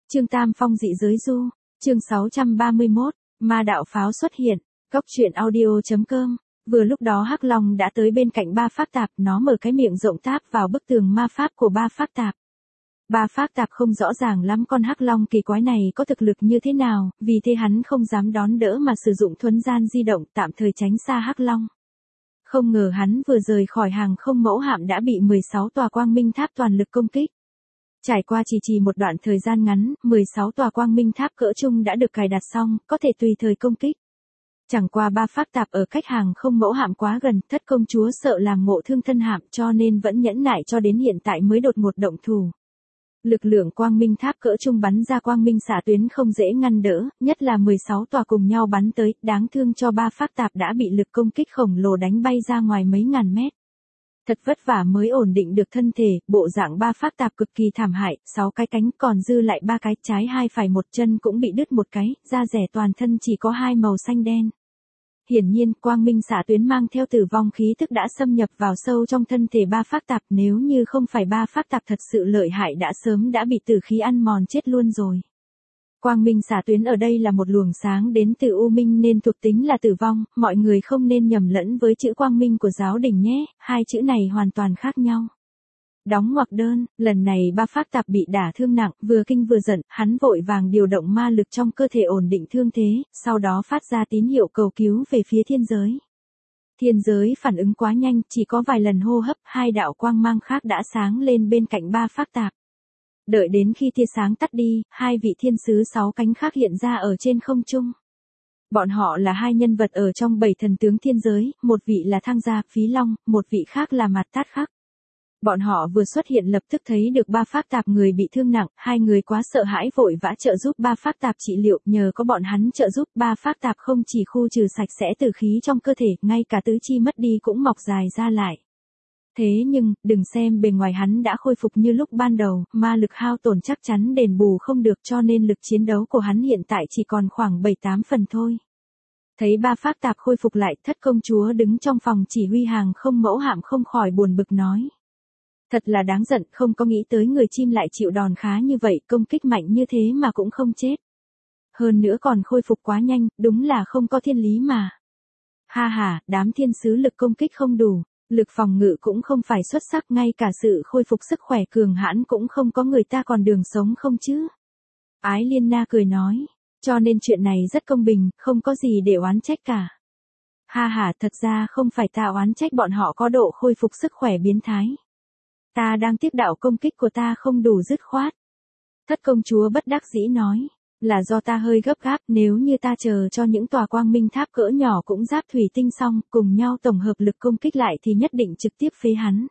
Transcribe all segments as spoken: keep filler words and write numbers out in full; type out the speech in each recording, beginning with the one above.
Trương Tam Phong dị giới du, chương sáu trăm ba mươi mốt, ma đạo pháo xuất hiện, góc truyện audio.com. Vừa lúc đó Hắc Long đã tới bên cạnh Ba Phác Tạp, nó mở cái miệng rộng táp vào bức tường ma pháp của Ba Phác Tạp. Ba Phác Tạp không rõ ràng lắm con Hắc Long kỳ quái này có thực lực như thế nào, vì thế hắn không dám đón đỡ mà sử dụng thuấn gian di động tạm thời tránh xa Hắc Long. Không ngờ hắn vừa rời khỏi hàng không mẫu hạm đã bị mười sáu tòa quang minh tháp toàn lực công kích. Trải qua chỉ trì một đoạn thời gian ngắn, mười sáu tòa quang minh tháp cỡ trung đã được cài đặt xong, có thể tùy thời công kích. Chẳng qua Ba Phác Tạp ở cách hàng không mẫu hạm quá gần, Thất công chúa sợ làm ngộ thương thân hạm cho nên vẫn nhẫn nại cho đến hiện tại mới đột ngột động thủ. Lực lượng quang minh tháp cỡ trung bắn ra quang minh xạ tuyến không dễ ngăn đỡ, nhất là mười sáu tòa cùng nhau bắn tới, đáng thương cho Ba Phác Tạp đã bị lực công kích khổng lồ đánh bay ra ngoài mấy ngàn mét. Thật vất vả mới ổn định được thân thể, bộ dạng Ba Phác Tạp cực kỳ thảm hại, sáu cái cánh còn dư lại ba cái, trái hai phải một chân cũng bị đứt một cái, da rẻ toàn thân chỉ có hai màu xanh đen. Hiển nhiên, quang minh xạ tuyến mang theo tử vong khí tức đã xâm nhập vào sâu trong thân thể Ba Phác Tạp, nếu như không phải Ba Phác Tạp thật sự lợi hại đã sớm đã bị tử khí ăn mòn chết luôn rồi. Quang minh xạ tuyến ở đây là một luồng sáng đến từ U Minh nên thuộc tính là tử vong, mọi người không nên nhầm lẫn với chữ quang minh của giáo đình nhé, hai chữ này hoàn toàn khác nhau. Đóng ngoặc đơn, lần này Ba Phác Tạp bị đả thương nặng, vừa kinh vừa giận, hắn vội vàng điều động ma lực trong cơ thể ổn định thương thế, sau đó phát ra tín hiệu cầu cứu về phía thiên giới. Thiên giới phản ứng quá nhanh, chỉ có vài lần hô hấp, hai đạo quang mang khác đã sáng lên bên cạnh Ba Phác Tạp. Đợi đến khi tia sáng tắt đi, hai vị thiên sứ sáu cánh khác hiện ra ở trên không trung. Bọn họ là hai nhân vật ở trong bảy thần tướng thiên giới, một vị là Thang Gia, Phí Long, một vị khác là Mạt Tát Khắc. Bọn họ vừa xuất hiện lập tức thấy được Ba Phác Tạp người bị thương nặng, hai người quá sợ hãi vội vã trợ giúp Ba Phác Tạp trị liệu, nhờ có bọn hắn trợ giúp Ba Phác Tạp không chỉ khu trừ sạch sẽ tử khí trong cơ thể, ngay cả tứ chi mất đi cũng mọc dài ra lại. Thế nhưng, đừng xem bề ngoài hắn đã khôi phục như lúc ban đầu, ma lực hao tổn chắc chắn đền bù không được cho nên lực chiến đấu của hắn hiện tại chỉ còn khoảng bảy tám phần thôi. Thấy Ba Phác Tạp khôi phục lại, Thất công chúa đứng trong phòng chỉ huy hàng không mẫu hạm không khỏi buồn bực nói. Thật là đáng giận, không có nghĩ tới người chim lại chịu đòn khá như vậy, công kích mạnh như thế mà cũng không chết. Hơn nữa còn khôi phục quá nhanh, đúng là không có thiên lý mà. Ha ha, đám thiên sứ lực công kích không đủ. Lực phòng ngự cũng không phải xuất sắc, ngay cả sự khôi phục sức khỏe cường hãn cũng không có, người ta còn đường sống không chứ. Ái Liên Na cười nói, cho nên chuyện này rất công bình, không có gì để oán trách cả. Ha ha, thật ra không phải ta oán trách bọn họ có độ khôi phục sức khỏe biến thái. Ta đang tiếc đạo công kích của ta không đủ dứt khoát. Thất công chúa bất đắc dĩ nói, là do ta hơi gấp gáp, nếu như ta chờ cho những tòa quang minh tháp cỡ nhỏ cũng giáp thủy tinh xong, cùng nhau tổng hợp lực công kích lại thì nhất định trực tiếp phế hắn.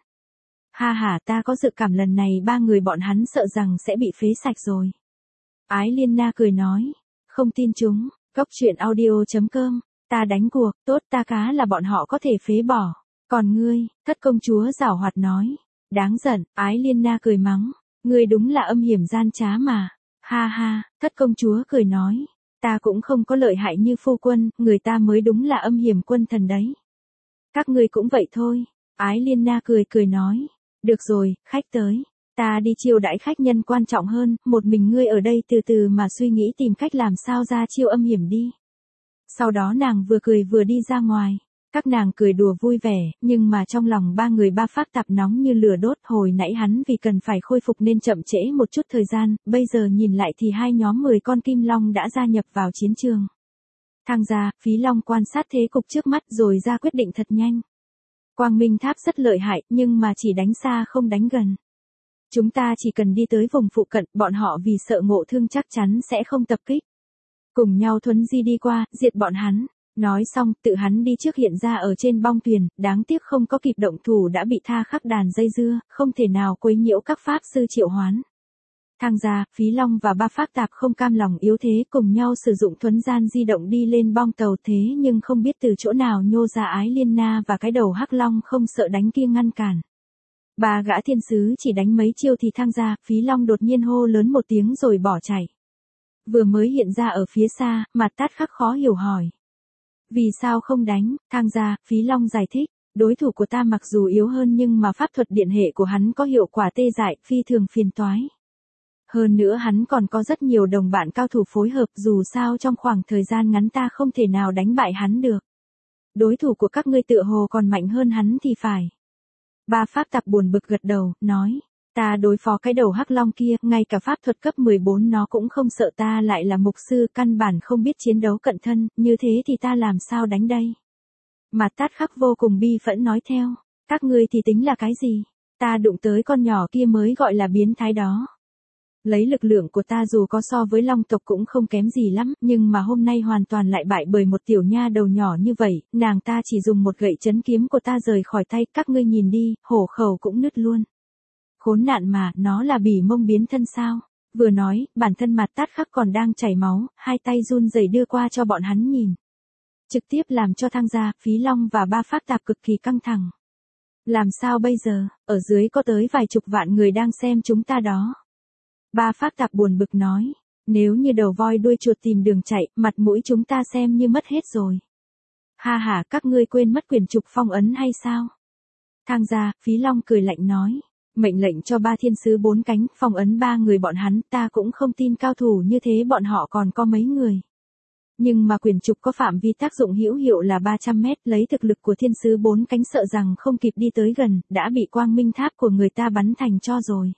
Ha ha, ta có dự cảm lần này ba người bọn hắn sợ rằng sẽ bị phế sạch rồi. Ái Liên Na cười nói, không tin chúng, góc truyện audio.com, ta đánh cuộc, tốt ta cá là bọn họ có thể phế bỏ. Còn ngươi, Thất công chúa giảo hoạt nói, đáng giận, Ái Liên Na cười mắng, ngươi đúng là âm hiểm gian trá mà. Ha ha, Thất công chúa cười nói, ta cũng không có lợi hại như phu quân, người ta mới đúng là âm hiểm quân thần đấy. Các ngươi cũng vậy thôi, Ái Liên Na cười cười nói, được rồi, khách tới, ta đi chiêu đãi khách nhân quan trọng hơn, một mình ngươi ở đây từ từ mà suy nghĩ tìm cách làm sao ra chiêu âm hiểm đi. Sau đó nàng vừa cười vừa đi ra ngoài. Các nàng cười đùa vui vẻ, nhưng mà trong lòng ba người Ba Phác Tạp nóng như lửa đốt, hồi nãy hắn vì cần phải khôi phục nên chậm trễ một chút thời gian, bây giờ nhìn lại thì hai nhóm mười con kim long đã gia nhập vào chiến trường. Thang Gia, Phí Long quan sát thế cục trước mắt rồi ra quyết định thật nhanh. Quang minh tháp rất lợi hại, nhưng mà chỉ đánh xa không đánh gần. Chúng ta chỉ cần đi tới vùng phụ cận, bọn họ vì sợ ngộ thương chắc chắn sẽ không tập kích. Cùng nhau thuấn di đi qua, diệt bọn hắn. Nói xong, tự hắn đi trước hiện ra ở trên bong thuyền, đáng tiếc không có kịp động thủ đã bị Tha Khắc đàn dây dưa, không thể nào quấy nhiễu các pháp sư triệu hoán. Thang Gia, Phí Long và Ba Phác Tạp không cam lòng yếu thế cùng nhau sử dụng thuấn gian di động đi lên bong tàu, thế nhưng không biết từ chỗ nào nhô ra Ái Liên Na và cái đầu Hắc Long không sợ đánh kia ngăn cản. Ba gã thiên sứ chỉ đánh mấy chiêu thì Thang Gia, Phí Long đột nhiên hô lớn một tiếng rồi bỏ chạy. Vừa mới hiện ra ở phía xa, Mạt Tát Khắc khó hiểu hỏi. Vì sao không đánh? Thang Gia, Phí Long giải thích, đối thủ của ta mặc dù yếu hơn nhưng mà pháp thuật điện hệ của hắn có hiệu quả tê dại, phi thường phiền toái. Hơn nữa hắn còn có rất nhiều đồng bạn cao thủ phối hợp, dù sao trong khoảng thời gian ngắn ta không thể nào đánh bại hắn được. Đối thủ của các ngươi tựa hồ còn mạnh hơn hắn thì phải. Ba pháp tạp buồn bực gật đầu, nói. Ta đối phó cái đầu hắc long kia, ngay cả pháp thuật cấp mười bốn nó cũng không sợ, ta lại là mục sư, căn bản không biết chiến đấu cận thân, như thế thì ta làm sao đánh đây? Mạt Tát Khắc vô cùng bi phẫn nói theo. Các ngươi thì tính là cái gì? Ta đụng tới con nhỏ kia mới gọi là biến thái đó. Lấy lực lượng của ta dù có so với long tộc cũng không kém gì lắm, nhưng mà hôm nay hoàn toàn lại bại bởi một tiểu nha đầu nhỏ như vậy, nàng ta chỉ dùng một gậy chấn kiếm của ta rời khỏi tay, các ngươi nhìn đi, hổ khẩu cũng nứt luôn. Khốn nạn mà, nó là bỉ mông biến thân sao? Vừa nói, bản thân Mạt Tát Khắc còn đang chảy máu, hai tay run rẩy đưa qua cho bọn hắn nhìn. Trực tiếp làm cho Thang Gia, Phí Long và ba pháp tạp cực kỳ căng thẳng. Làm sao bây giờ, ở dưới có tới vài chục vạn người đang xem chúng ta đó. Ba pháp tạp buồn bực nói, nếu như đầu voi đuôi chuột tìm đường chạy, mặt mũi chúng ta xem như mất hết rồi. Ha ha, các ngươi quên mất quyển trục phong ấn hay sao? Thang Gia, Phí Long cười lạnh nói, mệnh lệnh cho ba thiên sứ bốn cánh, phong ấn ba người bọn hắn, ta cũng không tin cao thủ như thế bọn họ còn có mấy người. Nhưng mà quyển trục có phạm vi tác dụng hữu hiệu là ba trăm mét, lấy thực lực của thiên sứ bốn cánh sợ rằng không kịp đi tới gần, đã bị quang minh tháp của người ta bắn thành tro rồi.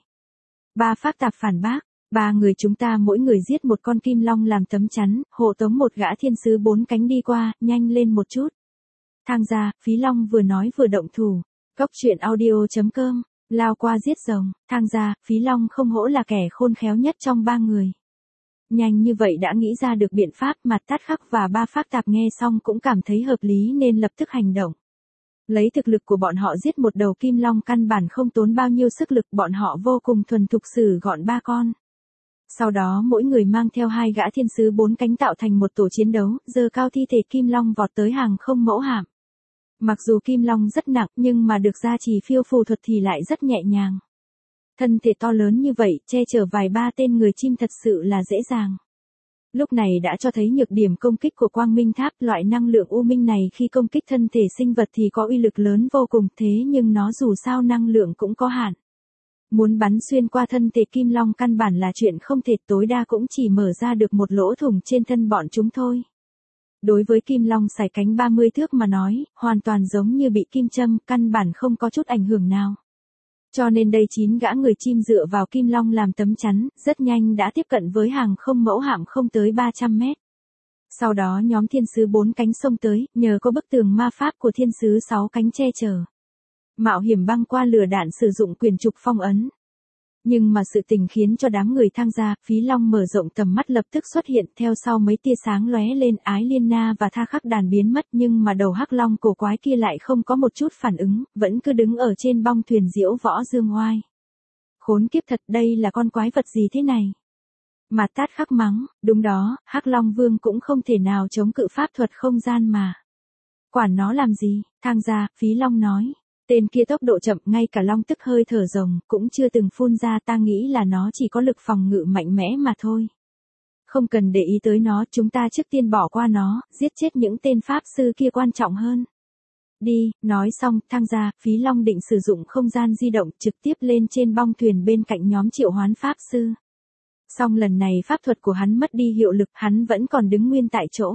Ba pháp tạp phản bác, ba người chúng ta mỗi người giết một con kim long làm tấm chắn, hộ tống một gã thiên sứ bốn cánh đi qua, nhanh lên một chút. Thang Gia, Phí Long vừa nói vừa động thủ. Cốc truyện audio chấm com, lao qua giết rồng. Thang Gia, Phí Long không hổ là kẻ khôn khéo nhất trong ba người. Nhanh như vậy đã nghĩ ra được biện pháp, Mạt Tát Khắc và ba pháp tạp nghe xong cũng cảm thấy hợp lý nên lập tức hành động. Lấy thực lực của bọn họ giết một đầu kim long căn bản không tốn bao nhiêu sức lực, bọn họ vô cùng thuần thục xử gọn ba con. Sau đó mỗi người mang theo hai gã thiên sứ bốn cánh tạo thành một tổ chiến đấu, giơ cao thi thể kim long vọt tới hàng không mẫu hạm. Mặc dù kim long rất nặng nhưng mà được gia trì phiêu phù thuật thì lại rất nhẹ nhàng. Thân thể to lớn như vậy, che chở vài ba tên người chim thật sự là dễ dàng. Lúc này đã cho thấy nhược điểm công kích của quang minh tháp, loại năng lượng u minh này khi công kích thân thể sinh vật thì có uy lực lớn vô cùng, thế nhưng nó dù sao năng lượng cũng có hạn. Muốn bắn xuyên qua thân thể kim long căn bản là chuyện không thể, tối đa cũng chỉ mở ra được một lỗ thủng trên thân bọn chúng thôi. Đối với kim long sải cánh ba mươi thước mà nói, hoàn toàn giống như bị kim châm, căn bản không có chút ảnh hưởng nào. Cho nên đây chín gã người chim dựa vào kim long làm tấm chắn, rất nhanh đã tiếp cận với hàng không mẫu hạm không tới ba trăm mét. Sau đó nhóm thiên sứ bốn cánh xông tới, nhờ có bức tường ma pháp của thiên sứ sáu cánh che chở. Mạo hiểm băng qua lửa đạn sử dụng quyền trục phong ấn. Nhưng mà sự tình khiến cho đám người Thang Gia, Phí Long mở rộng tầm mắt lập tức xuất hiện, theo sau mấy tia sáng lóe lên, Ái Liên Na và Tha Khắc Đàn biến mất, nhưng mà đầu hắc long cổ quái kia lại không có một chút phản ứng, vẫn cứ đứng ở trên bong thuyền diễu võ dương oai. Khốn kiếp thật, đây là con quái vật gì thế này? Mạt Tát Khắc mắng, đúng đó, Hắc Long Vương cũng không thể nào chống cự pháp thuật không gian mà. Quản nó làm gì? Thang Gia, Phí Long nói. Tên kia tốc độ chậm, ngay cả long tức hơi thở rồng cũng chưa từng phun ra, ta nghĩ là nó chỉ có lực phòng ngự mạnh mẽ mà thôi. Không cần để ý tới nó, chúng ta trước tiên bỏ qua nó, giết chết những tên pháp sư kia quan trọng hơn. Đi, nói xong, Thang Gia, Phí Long định sử dụng không gian di động trực tiếp lên trên bong thuyền bên cạnh nhóm triệu hoán pháp sư. Song lần này pháp thuật của hắn mất đi hiệu lực, hắn vẫn còn đứng nguyên tại chỗ.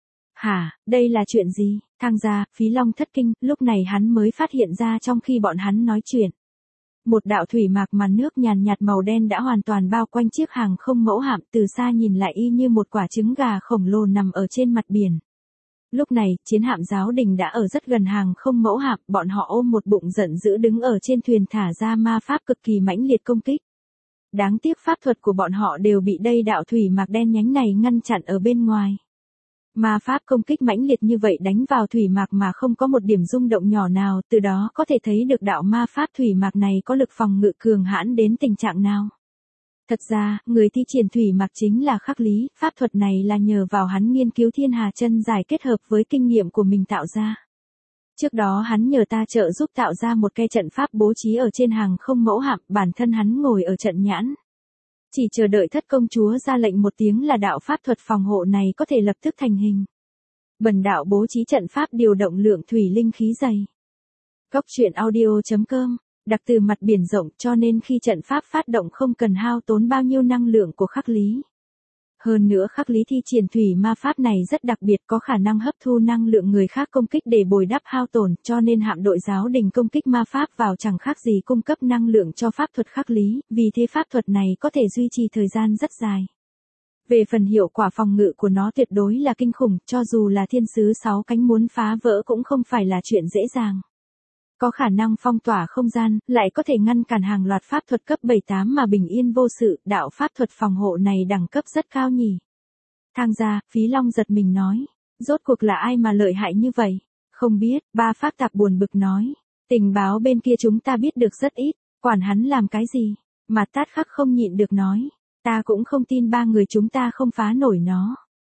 Hả, đây là chuyện gì? Thang Gia, Phí Long thất kinh, lúc này hắn mới phát hiện ra trong khi bọn hắn nói chuyện. Một đạo thủy mạc màn nước nhàn nhạt màu đen đã hoàn toàn bao quanh chiếc hàng không mẫu hạm, từ xa nhìn lại y như một quả trứng gà khổng lồ nằm ở trên mặt biển. Lúc này, chiến hạm giáo đình đã ở rất gần hàng không mẫu hạm, bọn họ ôm một bụng giận dữ đứng ở trên thuyền thả ra ma pháp cực kỳ mãnh liệt công kích. Đáng tiếc pháp thuật của bọn họ đều bị đây đạo thủy mạc đen nhánh này ngăn chặn ở bên ngoài. Ma pháp công kích mãnh liệt như vậy đánh vào thủy mạc mà không có một điểm rung động nhỏ nào, từ đó có thể thấy được đạo ma pháp thủy mạc này có lực phòng ngự cường hãn đến tình trạng nào. Thật ra, người thi triển thủy mạc chính là Khắc Lý, pháp thuật này là nhờ vào hắn nghiên cứu thiên hà chân giải kết hợp với kinh nghiệm của mình tạo ra. Trước đó hắn nhờ ta trợ giúp tạo ra một cây trận pháp bố trí ở trên hàng không mẫu hạm, bản thân hắn ngồi ở trận nhãn. Chỉ chờ đợi thất công chúa ra lệnh một tiếng là đạo pháp thuật phòng hộ này có thể lập tức thành hình. Bần đạo bố trí trận pháp điều động lượng thủy linh khí dày. Cốc truyện audio chấm com đặc từ mặt biển rộng cho nên khi trận pháp phát động không cần hao tốn bao nhiêu năng lượng của khắc lý. Hơn nữa khắc lý thi triển thủy ma pháp này rất đặc biệt, có khả năng hấp thu năng lượng người khác công kích để bồi đắp hao tổn, cho nên hạm đội giáo đình công kích ma pháp vào chẳng khác gì cung cấp năng lượng cho pháp thuật khắc lý, vì thế pháp thuật này có thể duy trì thời gian rất dài. Về phần hiệu quả phòng ngự của nó tuyệt đối là kinh khủng, cho dù là thiên sứ sáu cánh muốn phá vỡ cũng không phải là chuyện dễ dàng. Có khả năng phong tỏa không gian, lại có thể ngăn cản hàng loạt pháp thuật cấp bảy tám mà bình yên vô sự, đạo pháp thuật phòng hộ này đẳng cấp rất cao nhỉ. Thang gia, Phí Long giật mình nói, rốt cuộc là ai mà lợi hại như vậy? Không biết, ba pháp tạp buồn bực nói, tình báo bên kia chúng ta biết được rất ít, quản hắn làm cái gì? Mà Tát Khắc không nhịn được nói, ta cũng không tin ba người chúng ta không phá nổi nó.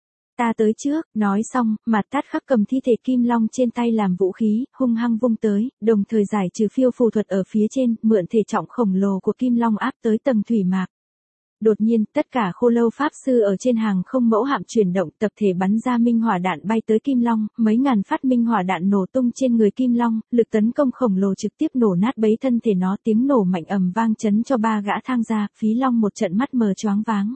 Ta tới trước, nói xong, Mặt Tát Khắc cầm thi thể kim long trên tay làm vũ khí, hung hăng vung tới, đồng thời giải trừ phiêu phù thuật ở phía trên, mượn thể trọng khổng lồ của kim long áp tới tầng thủy mạc. Đột nhiên, tất cả khô lâu pháp sư ở trên hàng không mẫu hạm chuyển động, tập thể bắn ra minh hỏa đạn bay tới kim long, mấy ngàn phát minh hỏa đạn nổ tung trên người kim long, lực tấn công khổng lồ trực tiếp nổ nát bấy thân thể nó, tiếng nổ mạnh ầm vang chấn cho ba gã thang gia, Phí Long một trận mắt mờ choáng váng.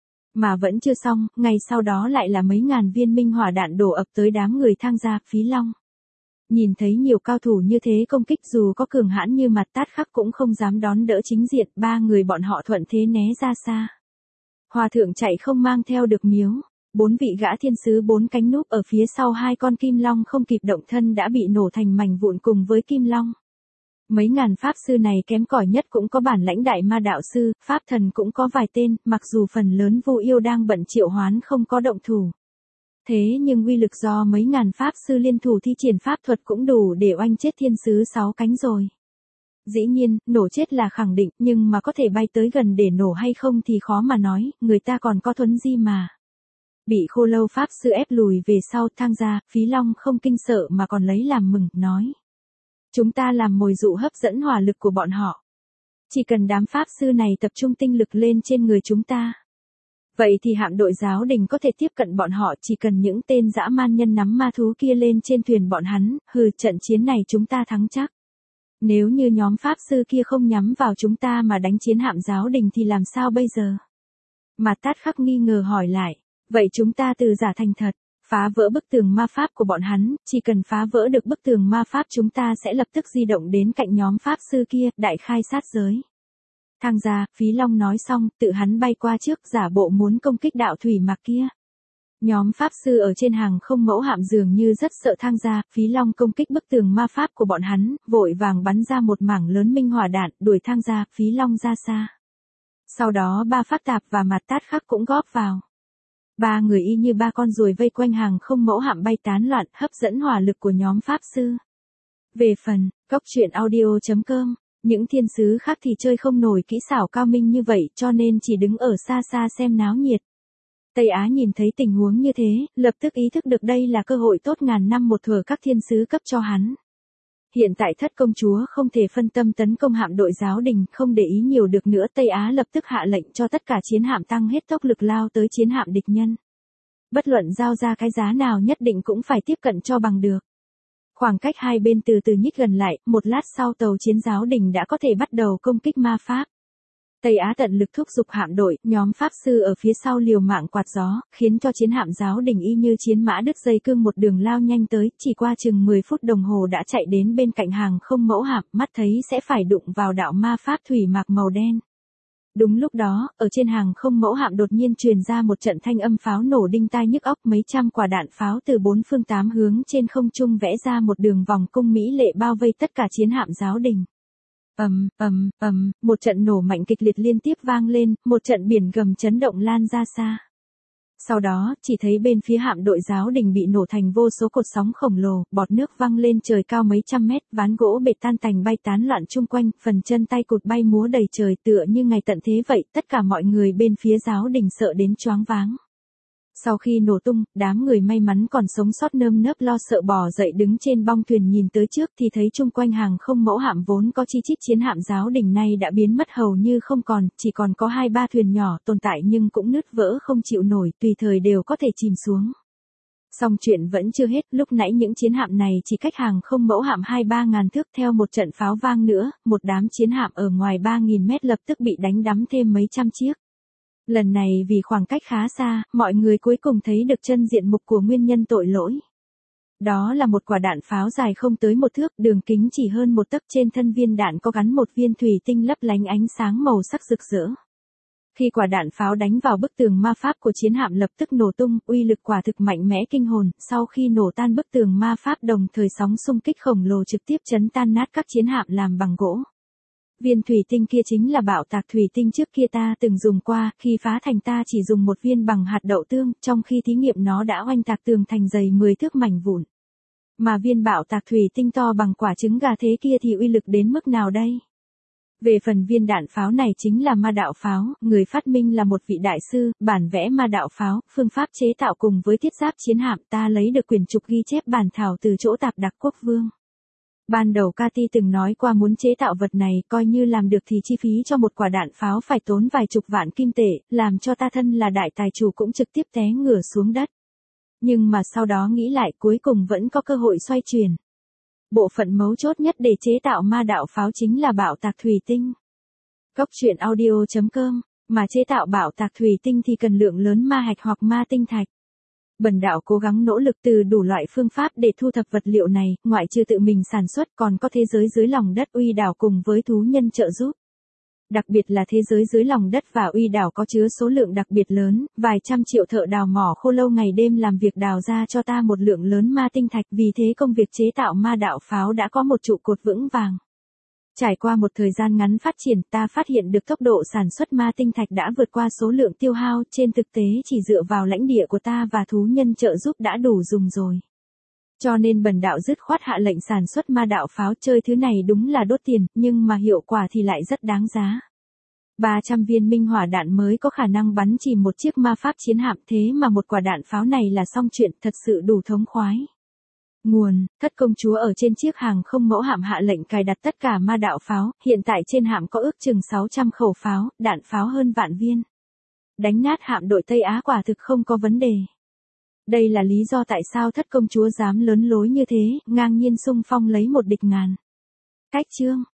Mà vẫn chưa xong, ngày sau đó lại là mấy ngàn viên minh hỏa đạn đổ ập tới đám người thang gia, Phí Long. Nhìn thấy nhiều cao thủ như thế công kích, dù có cường hãn như Mặt Tát Khắc cũng không dám đón đỡ chính diện, ba người bọn họ thuận thế né ra xa. Hòa thượng chạy không mang theo được miếu, bốn vị gã thiên sứ bốn cánh núp ở phía sau hai con kim long không kịp động thân đã bị nổ thành mảnh vụn cùng với kim long. Mấy ngàn pháp sư này kém cỏi nhất cũng có bản lãnh đại ma đạo sư, pháp thần cũng có vài tên, mặc dù phần lớn Vu Yêu đang bận triệu hoán không có động thủ. Thế nhưng uy lực do mấy ngàn pháp sư liên thủ thi triển pháp thuật cũng đủ để oanh chết thiên sứ sáu cánh rồi. Dĩ nhiên, nổ chết là khẳng định, nhưng mà có thể bay tới gần để nổ hay không thì khó mà nói, người ta còn có thuấn di mà. Bị khô lâu pháp sư ép lùi về sau, thang gia, Phí Long không kinh sợ mà còn lấy làm mừng, nói. Chúng ta làm mồi dụ hấp dẫn hỏa lực của bọn họ. Chỉ cần đám pháp sư này tập trung tinh lực lên trên người chúng ta. Vậy thì hạm đội giáo đình có thể tiếp cận bọn họ, chỉ cần những tên dã man nhân nắm ma thú kia lên trên thuyền bọn hắn, hừ, trận chiến này chúng ta thắng chắc. Nếu như nhóm pháp sư kia không nhắm vào chúng ta mà đánh chiến hạm giáo đình thì làm sao bây giờ? Mà Tát Khắc nghi ngờ hỏi lại, vậy chúng ta từ giả thành thật, phá vỡ bức tường ma pháp của bọn hắn, chỉ cần phá vỡ được bức tường ma pháp chúng ta sẽ lập tức di động đến cạnh nhóm pháp sư kia, đại khai sát giới. Thang gia, Phí Long nói xong, tự hắn bay qua trước, giả bộ muốn công kích đạo thủy mạc kia. Nhóm pháp sư ở trên hàng không mẫu hạm dường như rất sợ thang gia, Phí Long công kích bức tường ma pháp của bọn hắn, vội vàng bắn ra một mảng lớn minh hỏa đạn, đuổi thang gia, Phí Long ra xa. Sau đó ba pháp tạp và Mặt Tát Khắc cũng góp vào. Ba người y như ba con ruồi vây quanh hàng không mẫu hạm bay tán loạn, hấp dẫn hỏa lực của nhóm pháp sư. Về phần, cốc truyện audio chấm com, những thiên sứ khác thì chơi không nổi kỹ xảo cao minh như vậy cho nên chỉ đứng ở xa xa xem náo nhiệt. Tây Á nhìn thấy tình huống như thế, lập tức ý thức được đây là cơ hội tốt ngàn năm một thuở các thiên sứ cấp cho hắn. Hiện tại thất công chúa không thể phân tâm tấn công hạm đội giáo đình, không để ý nhiều được nữa, Tây Á lập tức hạ lệnh cho tất cả chiến hạm tăng hết tốc lực lao tới chiến hạm địch nhân. Bất luận giao ra cái giá nào nhất định cũng phải tiếp cận cho bằng được. Khoảng cách hai bên từ từ nhích gần lại, một lát sau tàu chiến giáo đình đã có thể bắt đầu công kích ma pháp. Tây Á tận lực thúc giục hạm đội, nhóm pháp sư ở phía sau liều mạng quạt gió, khiến cho chiến hạm giáo đình y như chiến mã đứt dây cương một đường lao nhanh tới, chỉ qua chừng mười phút đồng hồ đã chạy đến bên cạnh hàng không mẫu hạm, mắt thấy sẽ phải đụng vào đạo ma pháp thủy mạc màu đen. Đúng lúc đó, ở trên hàng không mẫu hạm đột nhiên truyền ra một trận thanh âm pháo nổ đinh tai nhức óc, mấy trăm quả đạn pháo từ bốn phương tám hướng trên không trung vẽ ra một đường vòng cung mỹ lệ bao vây tất cả chiến hạm giáo đình. Ầm, ầm, ầm, một trận nổ mạnh kịch liệt liên tiếp vang lên, một trận biển gầm chấn động lan ra xa. Sau đó, chỉ thấy bên phía hạm đội giáo đình bị nổ thành vô số cột sóng khổng lồ, bọt nước văng lên trời cao mấy trăm mét, ván gỗ bệt tan tành bay tán loạn chung quanh, phần chân tay cụt bay múa đầy trời tựa như ngày tận thế vậy, tất cả mọi người bên phía giáo đình sợ đến choáng váng. Sau khi nổ tung, đám người may mắn còn sống sót nơm nớp lo sợ bò dậy đứng trên bong thuyền nhìn tới trước thì thấy chung quanh hàng không mẫu hạm vốn có chi chít chiến hạm giáo đình này đã biến mất hầu như không còn, chỉ còn có hai ba thuyền nhỏ tồn tại nhưng cũng nứt vỡ không chịu nổi, tùy thời đều có thể chìm xuống. Song chuyện vẫn chưa hết, lúc nãy những chiến hạm này chỉ cách hàng không mẫu hạm hai ba ngàn thước, theo một trận pháo vang nữa, một đám chiến hạm ở ngoài ba nghìn mét lập tức bị đánh đắm thêm mấy trăm chiếc. Lần này vì khoảng cách khá xa, mọi người cuối cùng thấy được chân diện mục của nguyên nhân tội lỗi. Đó là một quả đạn pháo dài không tới một thước, đường kính chỉ hơn một tấc, trên thân viên đạn có gắn một viên thủy tinh lấp lánh ánh sáng màu sắc rực rỡ. Khi quả đạn pháo đánh vào bức tường ma pháp của chiến hạm lập tức nổ tung, uy lực quả thực mạnh mẽ kinh hồn, sau khi nổ tan bức tường ma pháp đồng thời sóng xung kích khổng lồ trực tiếp chấn tan nát các chiến hạm làm bằng gỗ. Viên thủy tinh kia chính là bạo tạc thủy tinh trước kia ta từng dùng qua, khi phá thành ta chỉ dùng một viên bằng hạt đậu tương, trong khi thí nghiệm nó đã oanh tạc tường thành dày mười thước mảnh vụn. Mà viên bạo tạc thủy tinh to bằng quả trứng gà thế kia thì uy lực đến mức nào đây? Về phần viên đạn pháo này chính là ma đạo pháo, người phát minh là một vị đại sư, bản vẽ ma đạo pháo, phương pháp chế tạo cùng với thiết giáp chiến hạm ta lấy được quyển trục ghi chép bản thảo từ chỗ Tạp Đặc Quốc Vương. Ban đầu Cathy từng nói qua muốn chế tạo vật này, coi như làm được thì chi phí cho một quả đạn pháo phải tốn vài chục vạn kim tệ, làm cho ta thân là đại tài chủ cũng trực tiếp té ngửa xuống đất. Nhưng mà sau đó nghĩ lại cuối cùng vẫn có cơ hội xoay chuyển. Bộ phận mấu chốt nhất để chế tạo ma đạo pháo chính là bạo tạc thủy tinh. Cốc truyện audio chấm com, mà chế tạo bạo tạc thủy tinh thì cần lượng lớn ma hạch hoặc ma tinh thạch. Bần đạo cố gắng nỗ lực từ đủ loại phương pháp để thu thập vật liệu này, ngoại trừ tự mình sản xuất còn có thế giới dưới lòng đất Uy Đảo cùng với thú nhân trợ giúp. Đặc biệt là thế giới dưới lòng đất và Uy Đảo có chứa số lượng đặc biệt lớn, vài trăm triệu thợ đào mỏ khô lâu ngày đêm làm việc đào ra cho ta một lượng lớn ma tinh thạch, vì thế công việc chế tạo ma đạo pháo đã có một trụ cột vững vàng. Trải qua một thời gian ngắn phát triển, ta phát hiện được tốc độ sản xuất ma tinh thạch đã vượt qua số lượng tiêu hao, trên thực tế chỉ dựa vào lãnh địa của ta và thú nhân trợ giúp đã đủ dùng rồi. Cho nên bần đạo dứt khoát hạ lệnh sản xuất ma đạo pháo, chơi thứ này đúng là đốt tiền, nhưng mà hiệu quả thì lại rất đáng giá. ba trăm viên minh hỏa đạn mới có khả năng bắn chìm một chiếc ma pháp chiến hạm, thế mà một quả đạn pháo này là xong chuyện, thật sự đủ thống khoái. Nguồn, Thất công chúa ở trên chiếc hàng không mẫu hạm hạ lệnh cài đặt tất cả ma đạo pháo, hiện tại trên hạm có ước chừng sáu trăm khẩu pháo, đạn pháo hơn vạn viên. Đánh nát hạm đội Tây Á quả thực không có vấn đề. Đây là lý do tại sao thất công chúa dám lớn lối như thế, ngang nhiên xung phong lấy một địch ngàn. Cách chương